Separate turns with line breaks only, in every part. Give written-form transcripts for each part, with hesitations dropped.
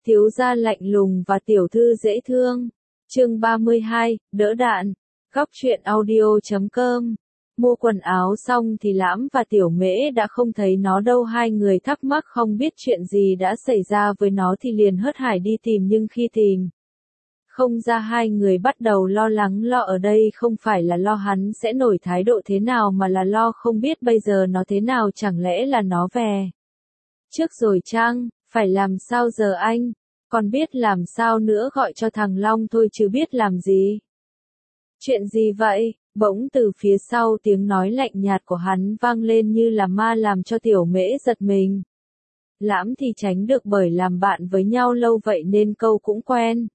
thiếu gia lạnh lùng và tiểu thư dễ thương. Chương 32, đỡ đạn. Góc truyện audio.com. Mua quần áo xong thì Lãm và Tiểu Mễ đã không thấy nó đâu, hai người thắc mắc không biết chuyện gì đã xảy ra với nó thì liền hớt hải đi tìm, nhưng khi tìm không ra hai người bắt đầu lo lắng. Lo ở đây không phải là lo hắn sẽ nổi thái độ thế nào mà là lo không biết bây giờ nó thế nào, chẳng lẽ là nó về trước rồi chăng? Phải làm sao giờ anh? Còn biết làm sao nữa, gọi cho thằng Long thôi chứ biết làm gì. Chuyện gì vậy? Bỗng từ phía sau tiếng nói lạnh nhạt của hắn vang lên như là ma, làm cho Tiểu Mễ giật mình. Lãm thì tránh được bởi làm bạn với nhau lâu vậy nên câu cũng quen.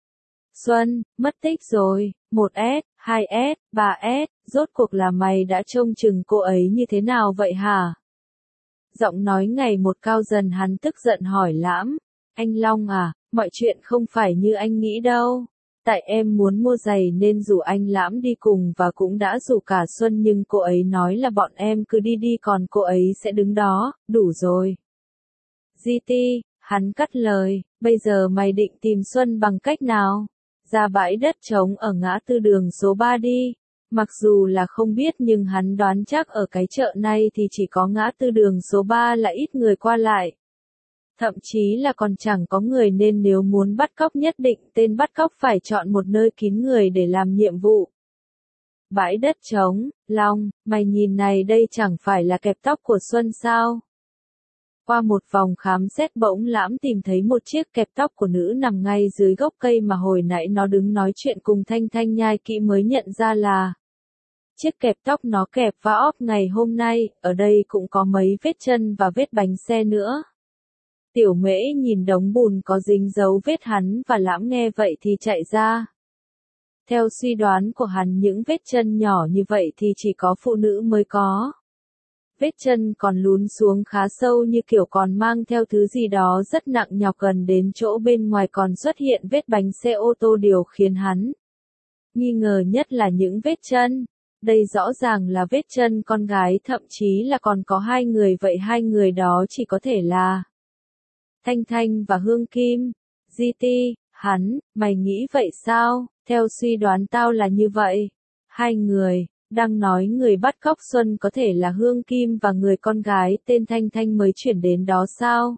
Xuân, mất tích rồi, 1S, 2S, 3S, rốt cuộc là mày đã trông chừng cô ấy như thế nào vậy hả? Giọng nói ngày một cao dần, hắn tức giận hỏi Lãm. Anh Long à, mọi chuyện không phải như anh nghĩ đâu. Tại em muốn mua giày nên rủ anh Lãm đi cùng và cũng đã rủ cả Xuân, nhưng cô ấy nói là bọn em cứ đi đi còn cô ấy sẽ đứng đó, đủ rồi. GT, hắn cắt lời, bây giờ mày định tìm Xuân bằng cách nào? Ra bãi đất trống ở ngã tư đường số 3 đi. Mặc dù là không biết nhưng hắn đoán chắc ở cái chợ này thì chỉ có ngã tư đường số 3 là ít người qua lại. Thậm chí là còn chẳng có người, nên nếu muốn bắt cóc nhất định tên bắt cóc phải chọn một nơi kín người để làm nhiệm vụ. Bãi đất trống, Long, mày nhìn này, đây chẳng phải là kẹp tóc của Xuân sao? Qua một vòng khám xét bỗng Lãm tìm thấy một chiếc kẹp tóc của nữ nằm ngay dưới gốc cây mà hồi nãy nó đứng nói chuyện cùng Thanh Thanh, nhai kỹ mới nhận ra là chiếc kẹp tóc nó kẹp va óp ngày hôm nay. Ở đây cũng có mấy vết chân và vết bánh xe nữa. Tiểu Mễ nhìn đống bùn có dính dấu vết, hắn và Lãm nghe vậy thì chạy ra. Theo suy đoán của hắn, những vết chân nhỏ như vậy thì chỉ có phụ nữ mới có. Vết chân còn lún xuống khá sâu, như kiểu còn mang theo thứ gì đó rất nặng nhọc, gần đến chỗ bên ngoài còn xuất hiện vết bánh xe ô tô. Điều khiến hắn nghi ngờ nhất là những vết chân. Đây rõ ràng là vết chân con gái, thậm chí là còn có hai người. Vậy hai người đó chỉ có thể là Thanh Thanh và Hương Kim. GT, hắn, mày nghĩ vậy sao? Theo suy đoán tao là như vậy. Hai người đang nói người bắt cóc Xuân có thể là Hương Kim và người con gái tên Thanh Thanh mới chuyển đến đó sao?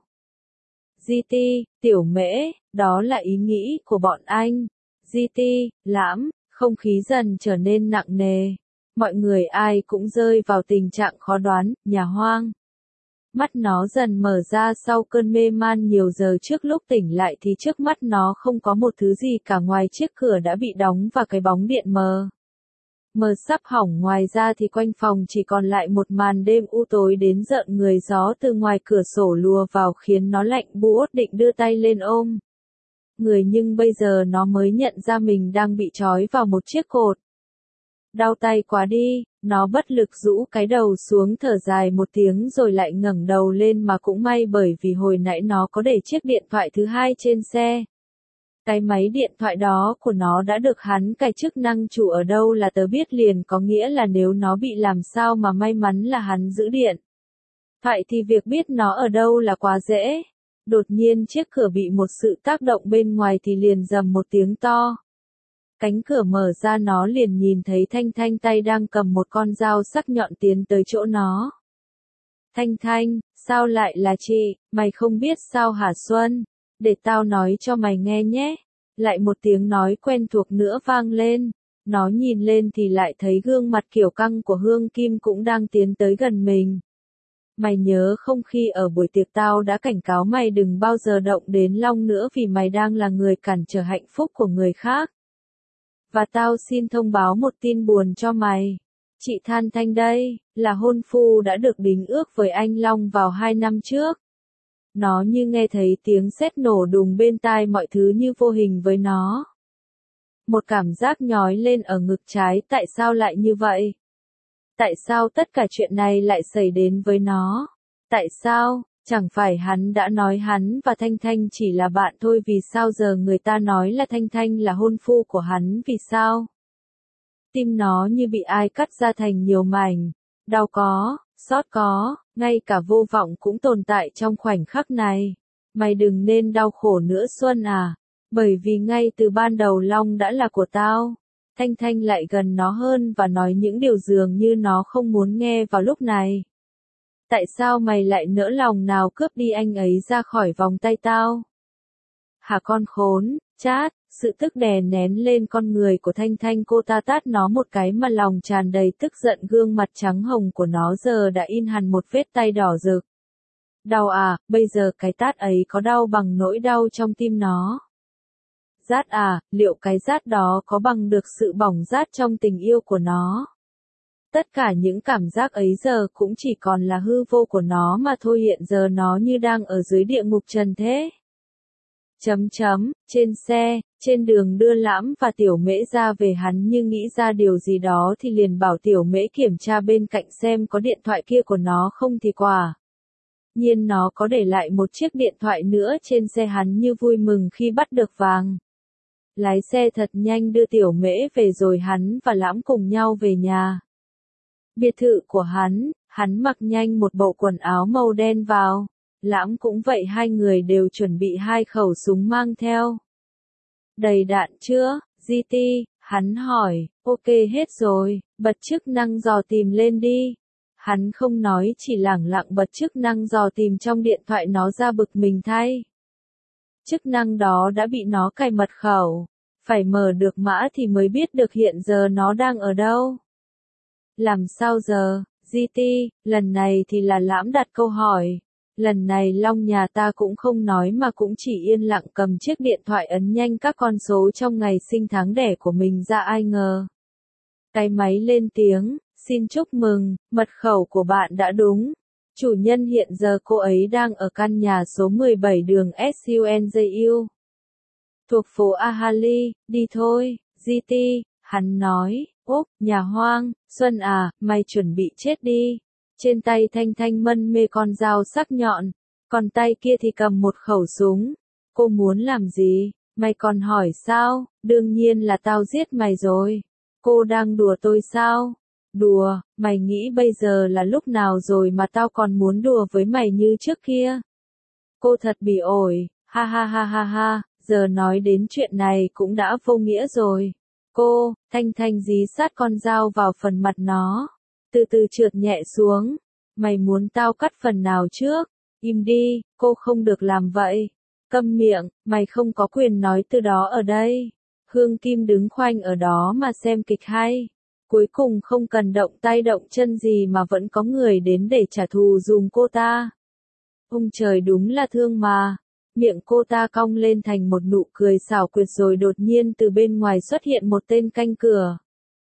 GT, Tiểu Mễ, đó là ý nghĩ của bọn anh. GT, Lãm, không khí dần trở nên nặng nề. Mọi người ai cũng rơi vào tình trạng khó đoán. Nhà Hoang, mắt nó dần mở ra sau cơn mê man nhiều giờ trước. Lúc tỉnh lại thì trước mắt nó không có một thứ gì cả ngoài chiếc cửa đã bị đóng và cái bóng điện mờ sắp hỏng. Ngoài ra thì quanh phòng chỉ còn lại một màn đêm u tối đến rợn người. Gió từ ngoài cửa sổ lùa vào khiến nó lạnh buốt, định đưa tay lên ôm người, nhưng bây giờ nó mới nhận ra mình đang bị trói vào một chiếc cột. Đau tay quá đi, nó bất lực rũ cái đầu xuống, thở dài một tiếng rồi lại ngẩng đầu lên, mà cũng may bởi vì hồi nãy nó có để chiếc điện thoại thứ hai trên xe. Cái máy điện thoại đó của nó đã được hắn cài chức năng chủ ở đâu là tớ biết liền, có nghĩa là nếu nó bị làm sao mà may mắn là hắn giữ điện thoại thì việc biết nó ở đâu là quá dễ. Đột nhiên chiếc cửa bị một sự tác động bên ngoài thì liền rầm một tiếng to. Cánh cửa mở ra, nó liền nhìn thấy Thanh Thanh tay đang cầm một con dao sắc nhọn tiến tới chỗ nó. Thanh Thanh, sao lại là chị, mày không biết sao hả Xuân? Để tao nói cho mày nghe nhé. Lại một tiếng nói quen thuộc nữa vang lên. Nó nhìn lên thì lại thấy gương mặt kiều căng của Hương Kim cũng đang tiến tới gần mình. Mày nhớ không, khi ở buổi tiệc tao đã cảnh cáo mày đừng bao giờ động đến Long nữa vì mày đang là người cản trở hạnh phúc của người khác. Và tao xin thông báo một tin buồn cho mày. Chị Than Thanh đây, là hôn phu đã được đính ước với anh Long vào 2 năm trước. Nó như nghe thấy tiếng sét nổ đùng bên tai, mọi thứ như vô hình với nó. Một cảm giác nhói lên ở ngực trái, tại sao lại như vậy? Tại sao tất cả chuyện này lại xảy đến với nó? Tại sao? Chẳng phải hắn đã nói hắn và Thanh Thanh chỉ là bạn thôi, vì sao giờ người ta nói là Thanh Thanh là hôn phu của hắn? Vì sao? Tim nó như bị ai cắt ra thành nhiều mảnh. Đau có, xót có, ngay cả vô vọng cũng tồn tại trong khoảnh khắc này. Mày đừng nên đau khổ nữa Xuân à, bởi vì ngay từ ban đầu Long đã là của tao. Thanh Thanh lại gần nó hơn và nói những điều dường như nó không muốn nghe vào lúc này. Tại sao mày lại nỡ lòng nào cướp đi anh ấy ra khỏi vòng tay tao? Hả con khốn, chát, sự tức đè nén lên con người của Thanh Thanh, cô ta tát nó một cái mà lòng tràn đầy tức giận, gương mặt trắng hồng của nó giờ đã in hẳn một vết tay đỏ rực. Đau à, bây giờ cái tát ấy có đau bằng nỗi đau trong tim nó. Rát à, liệu cái rát đó có bằng được sự bỏng rát trong tình yêu của nó? Tất cả những cảm giác ấy giờ cũng chỉ còn là hư vô của nó mà thôi, hiện giờ nó như đang ở dưới địa ngục trần thế. Trên xe, trên đường đưa Lãm và Tiểu Mễ ra về, hắn như nghĩ ra điều gì đó thì liền bảo Tiểu Mễ kiểm tra bên cạnh xem có điện thoại kia của nó không thì quả nhiên nó có để lại một chiếc điện thoại nữa trên xe, hắn như vui mừng khi bắt được vàng. Lái xe thật nhanh đưa Tiểu Mễ về rồi hắn và Lãm cùng nhau về nhà. Biệt thự của hắn mặc nhanh một bộ quần áo màu đen vào. Lãm cũng vậy, hai người đều chuẩn bị 2 khẩu súng mang theo. Đầy đạn chưa, GT? Hắn hỏi. Ok hết rồi, bật chức năng dò tìm lên đi. Hắn không nói, chỉ lẳng lặng bật chức năng dò tìm trong điện thoại nó ra, bực mình thay. Chức năng đó đã bị nó cài mật khẩu. Phải mở được mã thì mới biết được hiện giờ nó đang ở đâu. Làm sao giờ, GT? Lần này thì là Lãm đặt câu hỏi. Lần này Long nhà ta cũng không nói mà cũng chỉ yên lặng cầm chiếc điện thoại ấn nhanh các con số trong ngày sinh tháng đẻ của mình ra, ai ngờ. Cái máy lên tiếng, xin chúc mừng, mật khẩu của bạn đã đúng. Chủ nhân hiện giờ cô ấy đang ở căn nhà số 17 đường Sunju. Thuộc phố Ahali, đi thôi, GT, hắn nói, ốp, nhà hoang, Xuân à, mày chuẩn bị chết đi. Trên tay Thanh Thanh mân mê con dao sắc nhọn, còn tay kia thì cầm một khẩu súng. Cô muốn làm gì? Mày còn hỏi sao? Đương nhiên là tao giết mày rồi. Cô đang đùa tôi sao? Đùa, mày nghĩ bây giờ là lúc nào rồi mà tao còn muốn đùa với mày như trước kia? Cô thật bị ổi, ha ha ha ha ha, giờ nói đến chuyện này cũng đã vô nghĩa rồi. Cô, Thanh Thanh dí sát con dao vào phần mặt nó. Từ từ trượt nhẹ xuống. Mày muốn tao cắt phần nào trước? Im đi, cô không được làm vậy. Câm miệng, mày không có quyền nói từ đó ở đây. Hương Kim đứng khoanh ở đó mà xem kịch hay. Cuối cùng không cần động tay động chân gì mà vẫn có người đến để trả thù dùm cô ta. Ông trời đúng là thương mà. Miệng cô ta cong lên thành một nụ cười xảo quyệt rồi đột nhiên từ bên ngoài xuất hiện một tên canh cửa.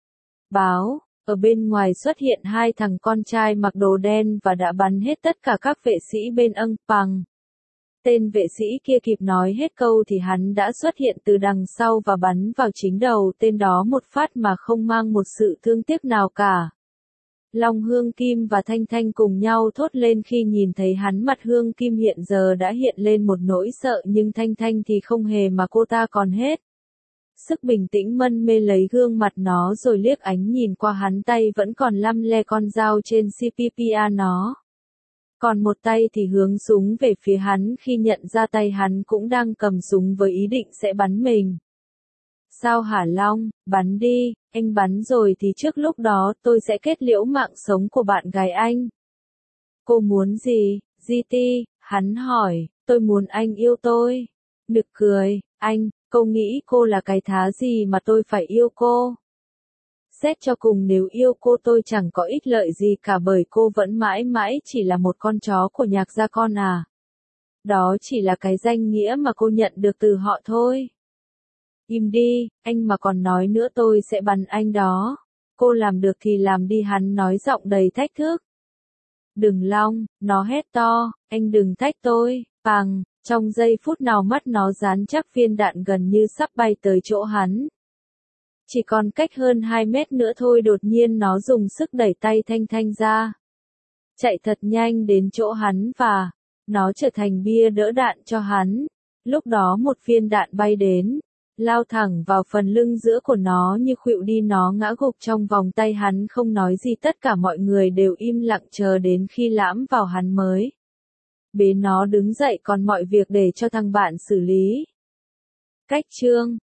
Báo. Ở bên ngoài xuất hiện 2 thằng con trai mặc đồ đen và đã bắn hết tất cả các vệ sĩ bên âng bằng. Tên vệ sĩ kia kịp nói hết câu thì hắn đã xuất hiện từ đằng sau và bắn vào chính đầu tên đó một phát mà không mang một sự thương tiếc nào cả. Long Hương Kim và Thanh Thanh cùng nhau thốt lên khi nhìn thấy hắn, mặt Hương Kim hiện giờ đã hiện lên một nỗi sợ nhưng Thanh Thanh thì không hề, mà cô ta còn hết sức bình tĩnh mân mê lấy gương mặt nó rồi liếc ánh nhìn qua hắn, tay vẫn còn lăm le con dao trên CPPA nó. Còn một tay thì hướng súng về phía hắn khi nhận ra tay hắn cũng đang cầm súng với ý định sẽ bắn mình. Sao hả Long, bắn đi, anh bắn rồi thì trước lúc đó tôi sẽ kết liễu mạng sống của bạn gái anh. Cô muốn gì, GT? Hắn hỏi, tôi muốn anh yêu tôi. Nực cười, anh. Cô nghĩ cô là cái thá gì mà tôi phải yêu cô? Xét cho cùng nếu yêu cô tôi chẳng có ích lợi gì cả, bởi cô vẫn mãi mãi chỉ là một con chó của Nhạc gia con à. Đó chỉ là cái danh nghĩa mà cô nhận được từ họ thôi. Im đi, anh mà còn nói nữa tôi sẽ bắn anh đó. Cô làm được thì làm đi, hắn nói giọng đầy thách thức. Đừng Long, nó hét to, anh đừng thách tôi, bằng. Trong giây phút nào mắt nó dán chắc viên đạn gần như sắp bay tới chỗ hắn. Chỉ còn cách hơn 2 mét nữa thôi, đột nhiên nó dùng sức đẩy tay Thanh Thanh ra. Chạy thật nhanh đến chỗ hắn và nó trở thành bia đỡ đạn cho hắn. Lúc đó một viên đạn bay đến, lao thẳng vào phần lưng giữa của nó như khuỵu đi, nó ngã gục trong vòng tay hắn không nói gì. Tất cả mọi người đều im lặng chờ đến khi Lãm vào hắn mới Bế nó đứng dậy còn mọi việc để cho thằng bạn xử lý. Cách chương